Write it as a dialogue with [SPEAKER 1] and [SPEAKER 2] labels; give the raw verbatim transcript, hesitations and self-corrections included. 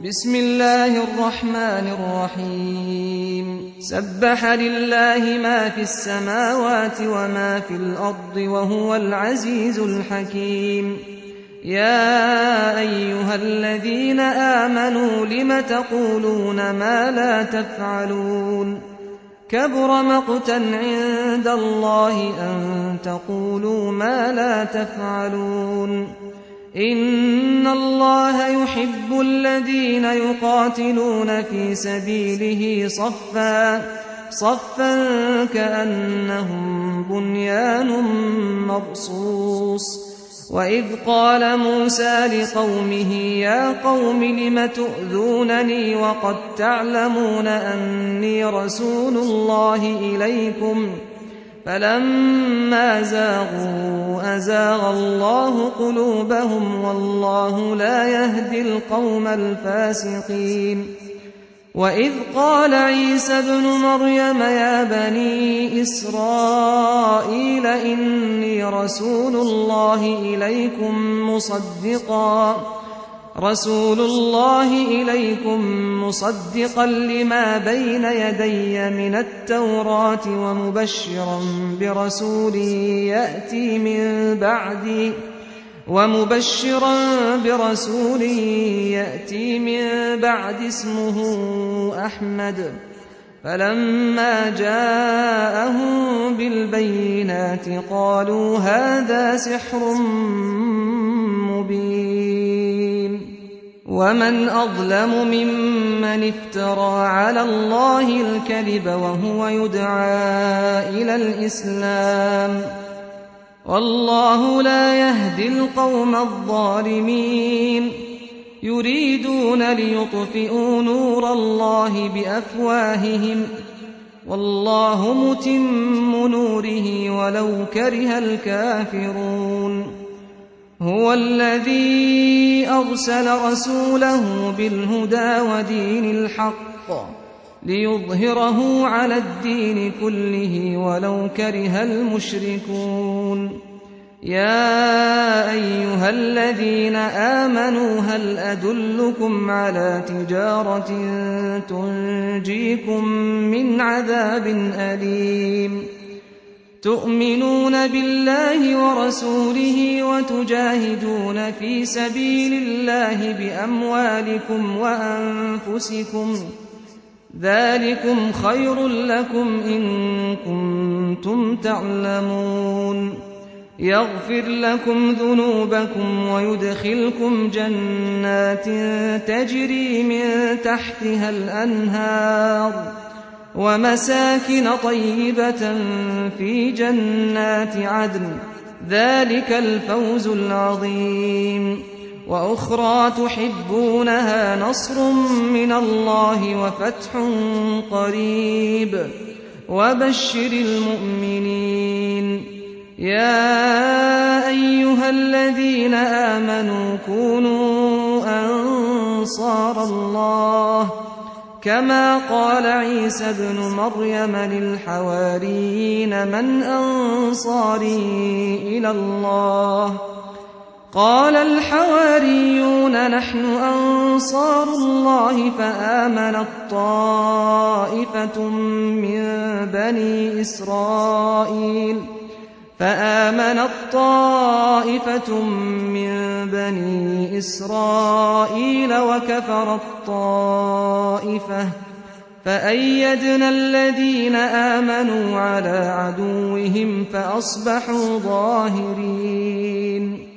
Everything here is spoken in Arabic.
[SPEAKER 1] بسم الله الرحمن الرحيم سبح لله ما في السماوات وما في الأرض وهو العزيز الحكيم يا أيها الذين آمنوا لم تقولون ما لا تفعلون كبر مقتا عند الله أن تقولوا ما لا تفعلون إن الله يحب الذين يقاتلون في سبيله صفا صفا كأنهم بنيان مرصوص وإذ قال موسى لقومه يا قوم لم تؤذونني وقد تعلمون أني رسول الله إليكم فلما زاغوا أزاغ الله قلوبهم والله لا يهدي القوم الفاسقين وإذ قال عيسى ابن مريم يا بني إسرائيل إني رسول الله إليكم مصدقا رسول الله إليكم مصدقا لما بين يدي من التوراة ومبشرا برسول يأتي من بعدي ومبشرا برسول يأتي من بعد اسمه أحمد فلما جاءهم بالبينات قالوا هذا سحر مبين ومن أظلم ممن افترى على الله الكذب وهو يدعى إلى الإسلام والله لا يهدي القوم الظالمين يريدون ليطفئوا نور الله بأفواههم والله متم نوره ولو كره الكافرون هو الذي أرسل رسوله بالهدى ودين الحق ليظهره على الدين كله ولو كره المشركون يا أيها الذين آمنوا هل أدلكم على تجارة تنجيكم من عذاب أليم تؤمنون بالله ورسوله وتجاهدون في سبيل الله بأموالكم وأنفسكم ذلكم خير لكم إن كنتم تعلمون يغفر لكم ذنوبكم ويدخلكم جنات تجري من تحتها الأنهار ومساكن طيبة في جنات عدن ذلك الفوز العظيم وأخرى تحبونها نصر من الله وفتح قريب وبشر المؤمنين يا أيها الذين آمنوا كونوا أنصار الله كما قال عيسى ابن مريم للحواريين من أنصاري إلى الله قال الحواريون نحن أنصار الله فآمنت طائفة من بني إسرائيل فآمنت طائفة من بني إسرائيل وكفرت طائفة فأيدنا الذين آمنوا على عدوهم فأصبحوا ظاهرين